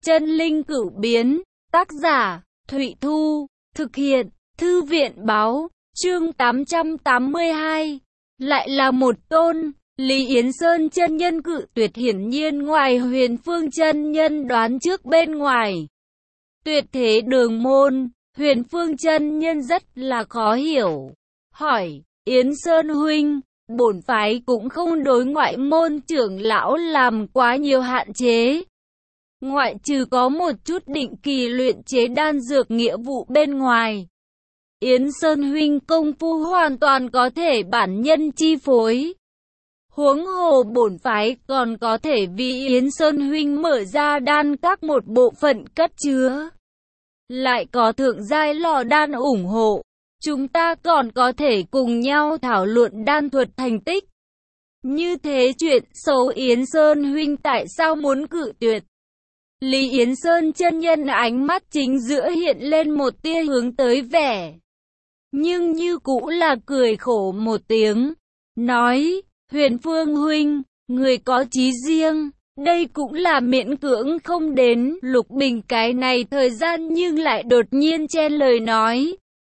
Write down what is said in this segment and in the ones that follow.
Chân linh cửu biến, tác giả, Thụy Thu, thực hiện, Thư viện báo, chương 882. Lại là một tôn, Lý Yến Sơn chân nhân cự tuyệt, hiển nhiên ngoài Huyền Phương chân nhân đoán trước bên ngoài. Tuyệt thế đường môn, Huyền Phương chân nhân rất là khó hiểu. Hỏi, Yến Sơn huynh, bổn phái cũng không đối ngoại môn trưởng lão làm quá nhiều hạn chế. Ngoại trừ có một chút định kỳ luyện chế đan dược nghĩa vụ bên ngoài. Yến Sơn huynh công phu hoàn toàn có thể bản nhân chi phối. Huống hồ bổn phái còn có thể vì Yến Sơn huynh mở ra đan các một bộ phận cất chứa. Lại có thượng giai lò đan ủng hộ. Chúng ta còn có thể cùng nhau thảo luận đan thuật thành tích. Như thế chuyện xấu Yến Sơn huynh tại sao muốn cự tuyệt? Lý Yến Sơn chân nhân ánh mắt chính giữa hiện lên một tia hướng tới vẻ. Nhưng như cũ là cười khổ một tiếng. Nói, Huyền Phương huynh, người có chí riêng. Đây cũng là miễn cưỡng không đến. Lục Bình cái này thời gian nhưng lại đột nhiên chen lời nói.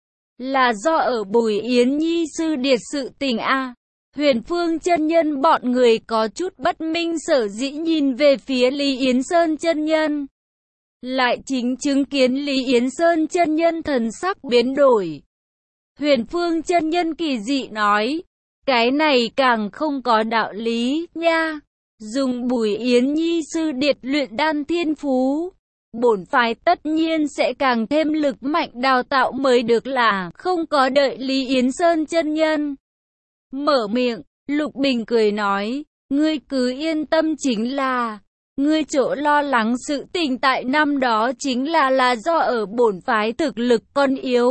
Là do ở Bùi Yến Nhi sư điệt sự tình a. Huyền Phương chân nhân bọn người có chút bất minh, sở dĩ nhìn về phía Lý Yến Sơn chân nhân. Lại chính chứng kiến Lý Yến Sơn chân nhân thần sắc biến đổi. Huyền Phương chân nhân kỳ dị nói, cái này càng không có đạo lý nha. Dùng Bùi Yến Nhi sư điệt luyện đan thiên phú, bổn phái tất nhiên sẽ càng thêm lực mạnh đào tạo mới được, là không có đợi Lý Yến Sơn chân nhân mở miệng. Lục Bình cười nói, ngươi cứ yên tâm, chính là ngươi chỗ lo lắng sự tình tại năm đó chính là do ở bổn phái thực lực còn yếu.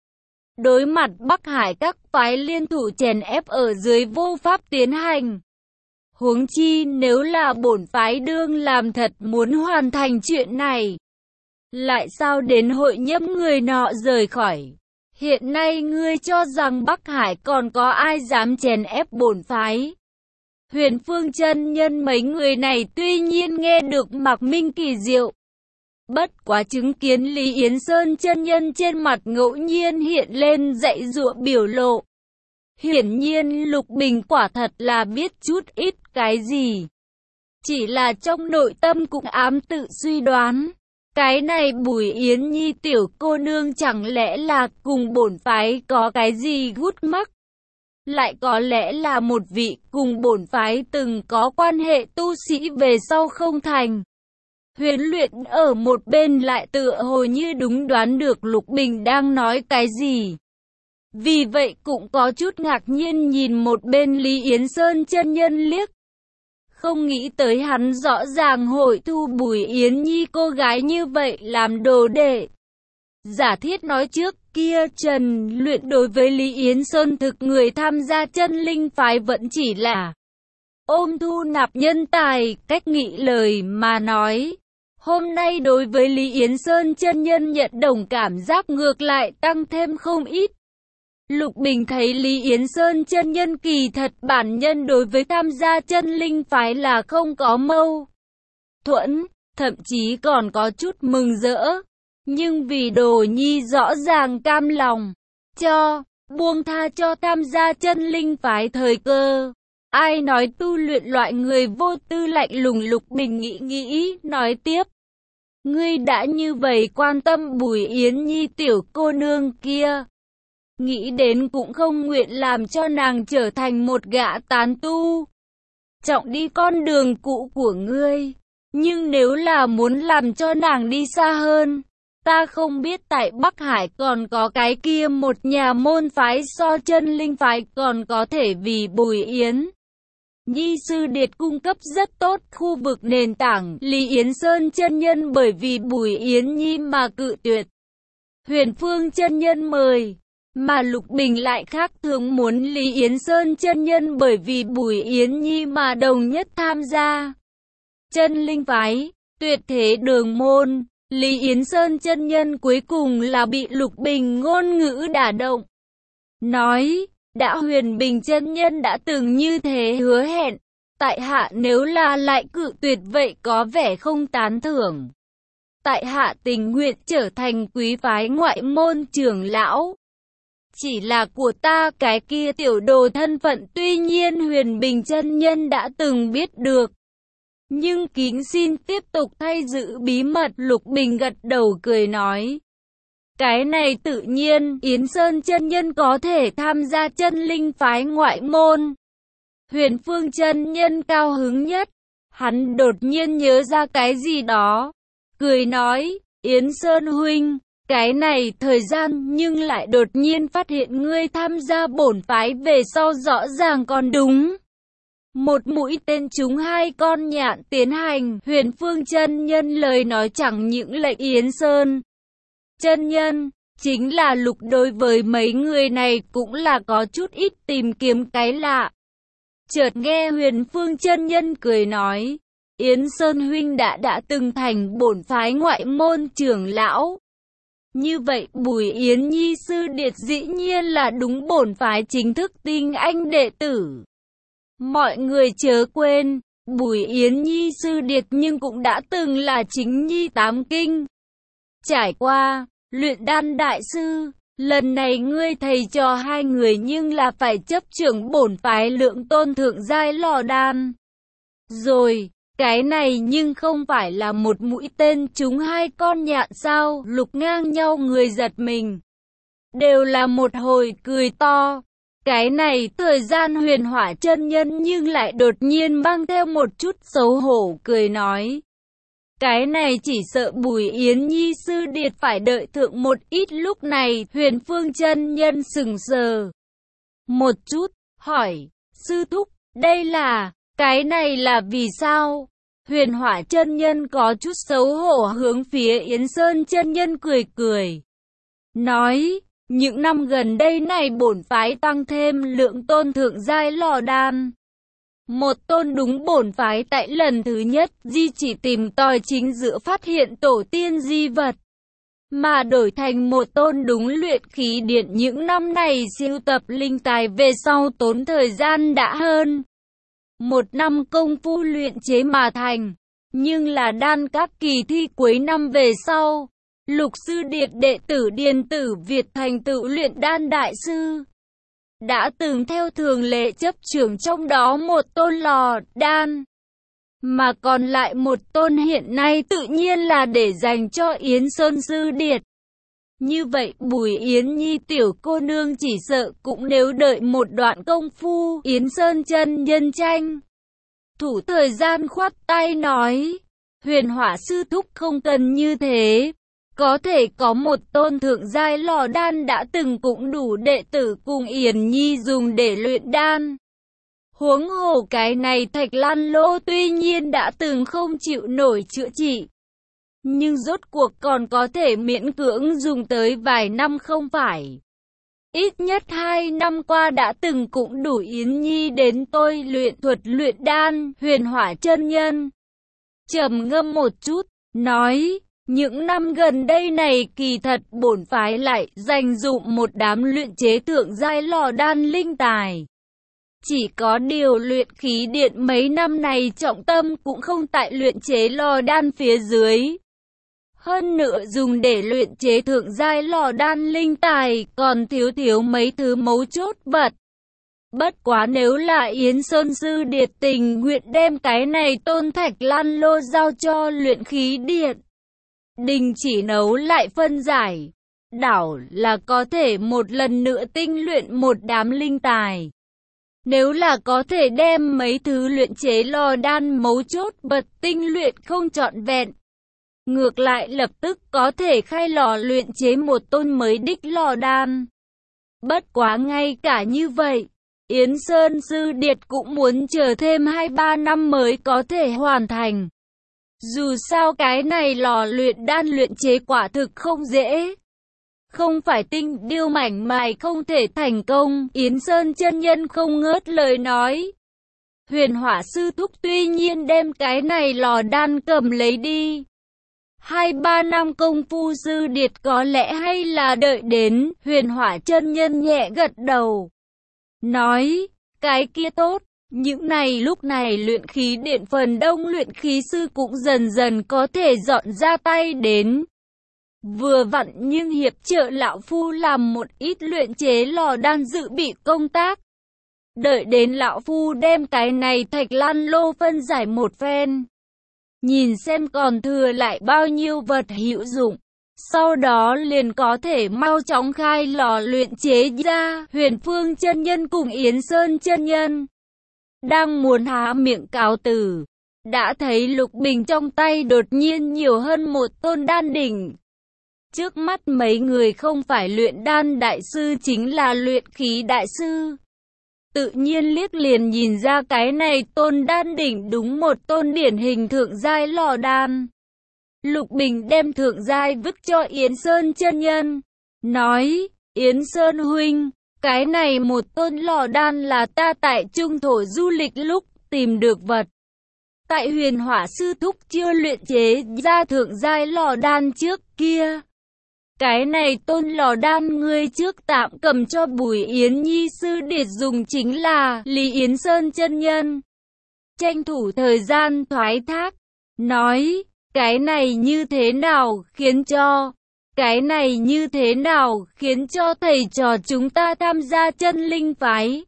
Đối mặt Bắc Hải các phái liên thủ chèn ép ở dưới vô pháp tiến hành. Huống chi nếu là bổn phái đương làm thật muốn hoàn thành chuyện này, lại sao đến hội nhâm người nọ rời khỏi? Hiện nay ngươi cho rằng Bắc Hải còn có ai dám chèn ép bổn phái? Huyền Phương chân nhân mấy người này tuy nhiên nghe được mặc minh kỳ diệu. Bất quá chứng kiến Lý Yến Sơn chân nhân trên mặt ngẫu nhiên hiện lên dạy dụa biểu lộ. Hiển nhiên Lục Bình quả thật là biết chút ít cái gì. Chỉ là trong nội tâm cũng ám tự suy đoán. Cái này Bùi Yến Nhi tiểu cô nương chẳng lẽ là cùng bổn phái có cái gì gút mắc? Lại có lẽ là một vị cùng bổn phái từng có quan hệ tu sĩ về sau không thành. Huyền Luyện ở một bên lại tựa hồ như đúng đoán được Lục Bình đang nói cái gì. Vì vậy cũng có chút ngạc nhiên nhìn một bên Lý Yến Sơn chân nhân liếc. Không nghĩ tới hắn rõ ràng hội thu Bùi Yến Nhi cô gái như vậy làm đồ đệ. Giả thiết nói trước kia Trần Luyện đối với Lý Yến Sơn thực người tham gia chân linh phái vẫn chỉ là ôm thu nạp nhân tài, cách nghĩ lời mà nói. Hôm nay đối với Lý Yến Sơn chân nhân nhận đồng cảm giác ngược lại tăng thêm không ít. Lục Bình thấy Lý Yến Sơn chân nhân kỳ thật bản nhân đối với tham gia chân linh phái là không có mâu thuẫn, thậm chí còn có chút mừng rỡ. Nhưng vì Đồ Nhi rõ ràng cam lòng buông tha cho tham gia chân linh phái thời cơ. Ai nói tu luyện loại người vô tư lạnh lùng? Lục Bình nghĩ nói tiếp. Ngươi đã như vậy quan tâm Bùi Yến Nhi tiểu cô nương kia, nghĩ đến cũng không nguyện làm cho nàng trở thành một gã tán tu, trọng đi con đường cũ của ngươi. Nhưng nếu là muốn làm cho nàng đi xa hơn, ta không biết tại Bắc Hải còn có cái kia một nhà môn phái so chân linh phái còn có thể vì Bùi Yến Nhi sư điệt cung cấp rất tốt khu vực nền tảng. Lý Yến Sơn chân nhân bởi vì Bùi Yến Nhi mà cự tuyệt Huyền Phương chân nhân mời, mà Lục Bình lại khác thường muốn Lý Yến Sơn chân nhân bởi vì Bùi Yến Nhi mà đồng nhất tham gia chân linh phái. Tuyệt thế đường môn, Lý Yến Sơn chân nhân cuối cùng là bị Lục Bình ngôn ngữ đả động. Nói, đã Huyền Bình chân nhân đã từng như thế hứa hẹn, tại hạ nếu là lại cự tuyệt vậy có vẻ không tán thưởng. tại hạ tình nguyện trở thành quý phái ngoại môn trưởng lão. Chỉ là của ta cái kia tiểu đồ thân phận tuy nhiên Huyền Bình chân nhân đã từng biết được. Nhưng kính xin tiếp tục thay giữ bí mật. Lục Bình gật đầu cười nói. Cái này tự nhiên, Yến Sơn chân nhân có thể tham gia chân linh phái ngoại môn. Huyền Phương chân nhân cao hứng nhất. Hắn đột nhiên nhớ ra cái gì đó. Cười nói, Yến Sơn huynh, cái này thời gian nhưng lại đột nhiên phát hiện ngươi tham gia bổn phái về sau rõ ràng còn đúng. Một mũi tên trúng hai con nhạn tiến hành. Huyền Phương chân nhân lời nói chẳng những lệnh Yến Sơn chân nhân, chính là Lục đối với mấy người này cũng là có chút ít tìm kiếm cái lạ. Chợt nghe Huyền Phương chân nhân cười nói, Yến Sơn huynh đã từng thành bổn phái ngoại môn trưởng lão. Như vậy Bùi Yến Nhi sư điệt dĩ nhiên là đúng bổn phái chính thức tinh anh đệ tử. Mọi người chớ quên, Bùi Yến Nhi sư điệt nhưng cũng đã từng là chính nhi tám kinh. Trải qua, luyện đan đại sư, lần này ngươi thầy trò hai người nhưng là phải chấp trưởng bổn phái Lượng Tôn thượng giai lò đan. Rồi, cái này nhưng không phải là một mũi tên trúng hai con nhạn sao? Lục ngang nhau người giật mình. Đều là một hồi cười to. Cái này thời gian Huyền Hỏa chân nhân nhưng lại đột nhiên mang theo một chút xấu hổ cười nói. Cái này chỉ sợ Bùi Yến Nhi sư điệt phải đợi thượng một ít. Lúc này Huyền Phương chân nhân sững sờ một chút, hỏi, sư thúc, đây là, cái này là vì sao? Huyền Hỏa chân nhân có chút xấu hổ hướng phía Yến Sơn chân nhân cười cười. Nói, những năm gần đây này bổn phái tăng thêm Lượng Tôn thượng giai lò đan. Một tôn đúng bổn phái tại lần thứ nhất di chỉ tìm tòi chính giữa phát hiện tổ tiên di vật. Mà đổi thành một tôn đúng luyện khí điện những năm này sưu tập linh tài về sau tốn thời gian đã hơn 1 năm công phu luyện chế mà thành. Nhưng là đan các kỳ thi cuối năm về sau, Lục sư điệt đệ tử Điền Tử Việt thành tựu luyện đan đại sư. Đã từng theo thường lệ chấp trưởng trong đó một tôn lò đan. Mà còn lại một tôn hiện nay tự nhiên là để dành cho Yến Sơn sư điệt. Như vậy Bùi Yến Nhi tiểu cô nương chỉ sợ cũng nếu đợi một đoạn công phu. Yến Sơn chân nhân tranh thủ thời gian khoát tay nói, Huyền Hỏa sư thúc không cần như thế. Có thể có một tôn thượng giai lò đan đã từng cũng đủ đệ tử cùng Yến Nhi dùng để luyện đan. Huống hồ cái này Thạch Lan Lô tuy nhiên đã từng không chịu nổi chữa trị, nhưng rốt cuộc còn có thể miễn cưỡng dùng tới vài năm không phải. Ít nhất 2 năm qua đã từng cũng đủ Yến Nhi đến tôi luyện thuật luyện đan. Huyền Hỏa chân nhân trầm ngâm một chút, nói, những năm gần đây này kỳ thật bổn phái lại dành dụng một đám luyện chế thượng giai lò đan linh tài. Chỉ có điều luyện khí điện mấy năm này trọng tâm cũng không tại luyện chế lò đan phía dưới. Hơn nữa dùng để luyện chế thượng giai lò đan linh tài còn thiếu mấy thứ mấu chốt vật. Bất quá nếu là Yến Sơn sư điệt tình nguyện đem cái này tôn Thạch Lan Lô giao cho luyện khí điện, đình chỉ nấu lại phân giải, đảo là có thể một lần nữa tinh luyện một đám linh tài. Nếu là có thể đem mấy thứ luyện chế lò đan mấu chốt vật tinh luyện không trọn vẹn, ngược lại lập tức có thể khai lò luyện chế một tôn mới đích lò đan. Bất quá ngay cả như vậy, Yến Sơn sư điệt cũng muốn chờ thêm 2-3 năm mới có thể hoàn thành. Dù sao cái này lò luyện đan luyện chế quả thực không dễ. Không phải tinh điêu mảnh mài không thể thành công. Yến Sơn chân nhân không ngớt lời nói. Huyền Hỏa sư thúc tuy nhiên đem cái này lò đan cầm lấy đi. 2-3 năm công phu sư điệt có lẽ hay là đợi đến. Huyền Hỏa chân nhân nhẹ gật đầu, nói, cái kia tốt. Những này lúc này luyện khí điện phần đông luyện khí sư cũng dần dần có thể dọn ra tay đến. Vừa vặn nhưng hiệp trợ lão phu làm một ít luyện chế lò đan dự bị công tác. Đợi đến lão phu đem cái này thạch lan lô phân giải một phen. Nhìn xem còn thừa lại bao nhiêu vật hữu dụng. Sau đó liền có thể mau chóng khai lò luyện chế ra. Huyền Phương chân nhân cùng Yến Sơn chân nhân đang muốn há miệng cáo từ, đã thấy Lục Bình trong tay đột nhiên nhiều hơn một tôn đan đỉnh. Trước mắt mấy người không phải luyện đan đại sư chính là luyện khí đại sư. Tự nhiên liếc liền nhìn ra cái này tôn đan đỉnh đúng một tôn điển hình thượng giai lò đan. Lục Bình đem thượng giai vứt cho Yến Sơn chân nhân, nói, Yến Sơn huynh, cái này một tôn lò đan là ta tại trung thổ du lịch lúc tìm được vật. Tại Huyền Hỏa sư thúc chưa luyện chế ra thượng giai lò đan trước kia. Cái này tôn lò đan ngươi trước tạm cầm cho Bùi Yến Nhi sư điệt dùng chính là Lý Yến Sơn chân nhân. Tranh thủ thời gian thoái thác, nói, cái này như thế nào khiến cho thầy trò chúng ta tham gia chân linh phái.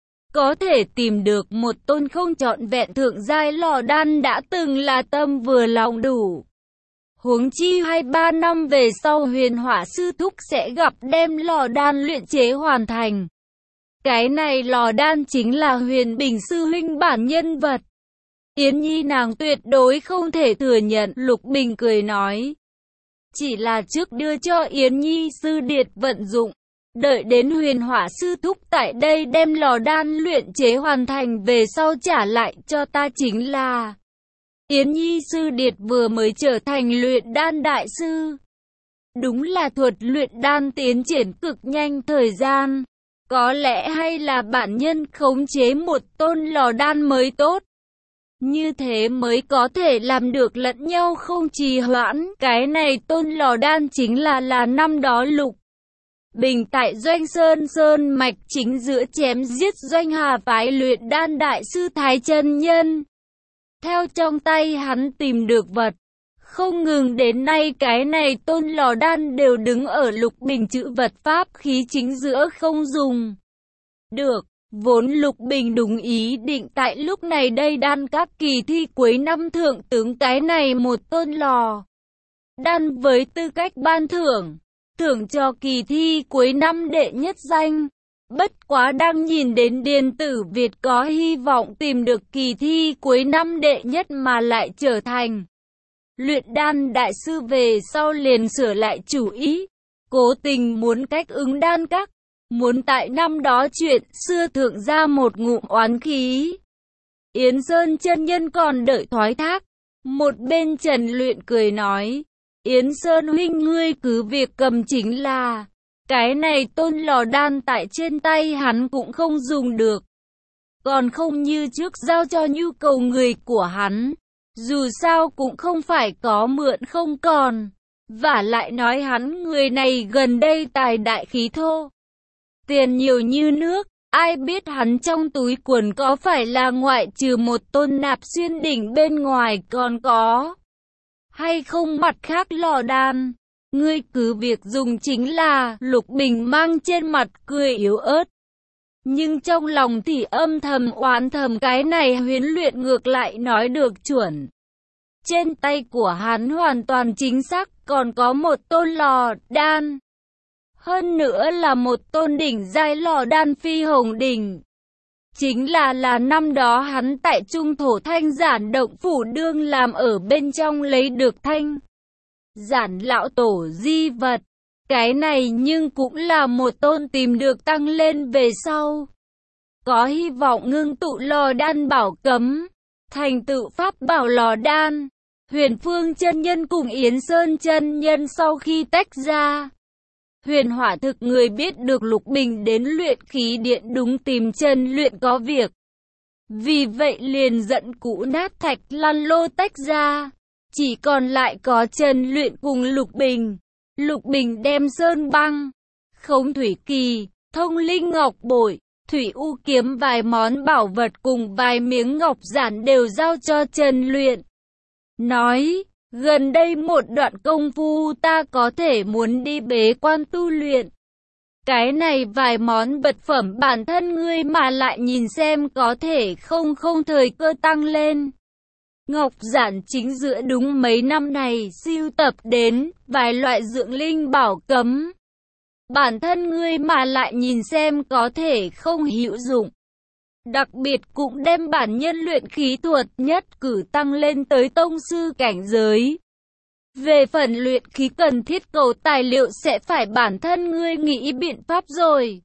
Có thể tìm được một tôn không trọn vẹn thượng giai lò đan đã từng là tâm vừa lòng đủ. Huống chi 2-3 năm về sau Huyền Hỏa sư thúc sẽ gặp đem lò đan luyện chế hoàn thành. Cái này lò đan chính là Huyền Bình sư huynh bản nhân vật. Yến Nhi nàng tuyệt đối không thể thừa nhận. Lục Bình cười nói, chỉ là trước đưa cho Yến Nhi sư điệt vận dụng. Đợi đến Huyền Hỏa sư thúc tại đây đem lò đan luyện chế hoàn thành về sau trả lại cho ta chính là. Yến Nhi sư điệt vừa mới trở thành luyện đan đại sư. Đúng là thuật luyện đan tiến triển cực nhanh thời gian. Có lẽ hay là bản nhân khống chế một tôn lò đan mới tốt. Như thế mới có thể làm được lẫn nhau không trì hoãn. Cái này tôn lò đan chính là năm đó Lục Bình tại Doanh Sơn mạch chính giữa chém giết Doanh Hà phái luyện đan đại sư Thái chân nhân. Theo trong tay hắn tìm được vật, không ngừng đến nay cái này tôn lò đan đều đứng ở Lục Bình chữ vật pháp khí chính giữa không dùng được. Vốn Lục Bình đúng ý định tại lúc này đây đan các kỳ thi cuối năm thượng tướng cái này một tôn lò đan với tư cách ban thưởng cho kỳ thi cuối năm đệ nhất danh. Bất quá đang nhìn đến Điền Tử Việt có hy vọng tìm được kỳ thi cuối năm đệ nhất mà lại trở thành luyện đan đại sư về sau liền sửa lại chủ ý, cố tình muốn cách ứng đan các, muốn tại năm đó chuyện xưa thượng ra một ngụm oán khí. Yến Sơn chân nhân còn đợi thoái thác, một bên Trần Luyện cười nói, Yến Sơn huynh ngươi cứ việc cầm chính là. Cái này tôn lò đan tại trên tay hắn cũng không dùng được. Còn không như trước giao cho nhu cầu người của hắn. Dù sao cũng không phải có mượn không còn. Vả lại nói hắn người này gần đây tài đại khí thô. Tiền nhiều như nước. Ai biết hắn trong túi quần có phải là ngoại trừ một tôn nạp xuyên đỉnh bên ngoài còn có hay không mặt khác lò đan. Ngươi cứ việc dùng chính là. Lục Bình mang trên mặt cười yếu ớt. Nhưng trong lòng thì âm thầm oán thầm cái này huấn luyện ngược lại nói được chuẩn. Trên tay của hắn hoàn toàn chính xác còn có một tôn lò đan. Hơn nữa là một tôn đỉnh giai lò đan phi hồng đỉnh. Chính là năm đó hắn tại trung thổ Thanh Giản động phủ đương làm ở bên trong lấy được Thanh Giản lão tổ di vật. Cái này nhưng cũng là một tôn tìm được tăng lên về sau. Có hy vọng ngưng tụ lò đan bảo cấm, thành tựu pháp bảo lò đan. Huyền Phương chân nhân cùng Yến Sơn chân nhân sau khi tách ra. Huyền Hỏa thực người biết được Lục Bình đến luyện khí điện đúng tìm Trần Luyện có việc. Vì vậy liền giận cũ nát thạch lăn lô tách ra. Chỉ còn lại có Trần Luyện cùng Lục Bình. Lục Bình đem sơn băng, khống thủy kỳ, thông linh ngọc bội, Thủy U kiếm vài món bảo vật cùng vài miếng ngọc giản đều giao cho Trần Luyện. Nói, gần đây một đoạn công phu ta có thể muốn đi bế quan tu luyện. Cái này vài món vật phẩm bản thân ngươi mà lại nhìn xem có thể không thời cơ tăng lên. Ngọc giản chính giữa đúng mấy năm này sưu tập đến vài loại dưỡng linh bảo cấm. Bản thân ngươi mà lại nhìn xem có thể không hữu dụng. Đặc biệt cũng đem bản nhân luyện khí thuật nhất cử tăng lên tới tông sư cảnh giới. Về phần luyện khí cần thiết cầu tài liệu sẽ phải bản thân ngươi nghĩ biện pháp rồi.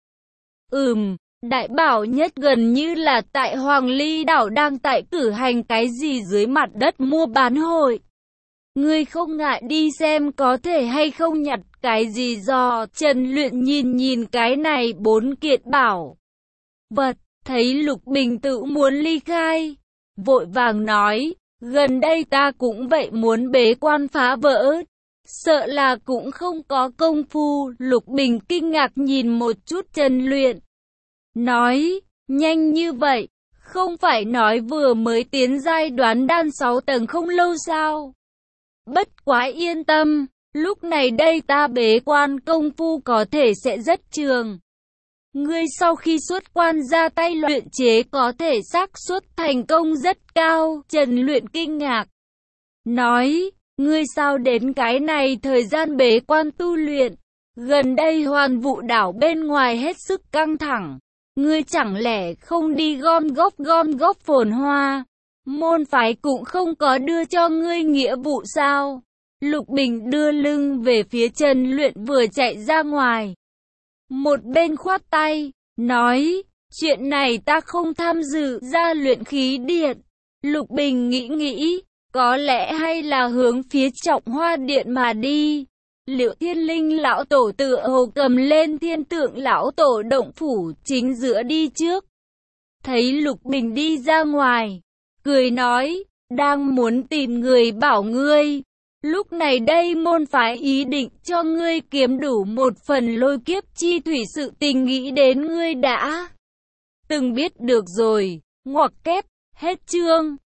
Đại bảo nhất gần như là tại Hoàng Ly đảo đang tại cử hành cái gì dưới mặt đất mua bán hội. Ngươi không ngại đi xem có thể hay không nhặt cái gì do Trần Luyện nhìn cái này 4 kiện bảo vật, thấy Lục Bình tự muốn ly khai. Vội vàng nói, gần đây ta cũng vậy muốn bế quan phá vỡ. Sợ là cũng không có công phu. Lục Bình kinh ngạc nhìn một chút Trần Luyện. Nói, nhanh như vậy, không phải nói vừa mới tiến giai đoán đan 6 tầng không lâu sao? Bất quá yên tâm, lúc này đây ta bế quan công phu có thể sẽ rất trường. Ngươi sau khi xuất quan ra tay luyện chế có thể xác suất thành công rất cao. Trần Luyện kinh ngạc. Nói, ngươi sao đến cái này thời gian bế quan tu luyện? Gần đây Hoàn Vũ đảo bên ngoài hết sức căng thẳng. Ngươi chẳng lẽ không đi gom góp phồn hoa? Môn phái cũng không có đưa cho ngươi nghĩa vụ sao? Lục Bình đưa lưng về phía Trần Luyện vừa chạy ra ngoài. Một bên khoát tay, nói, chuyện này ta không tham dự ra luyện khí điện. Lục Bình nghĩ, có lẽ hay là hướng phía Trọng Hoa Điện mà đi. Liệu Thiên Linh lão tổ tựa hồ cầm lên Thiên Tượng lão tổ động phủ chính giữa đi trước. Thấy Lục Bình đi ra ngoài, cười nói, đang muốn tìm người bảo ngươi. Lúc này đây môn phái ý định cho ngươi kiếm đủ một phần lôi kiếp chi thủy, sự tình nghĩ đến ngươi đã từng biết được rồi. Ngoặc kép, hết chương.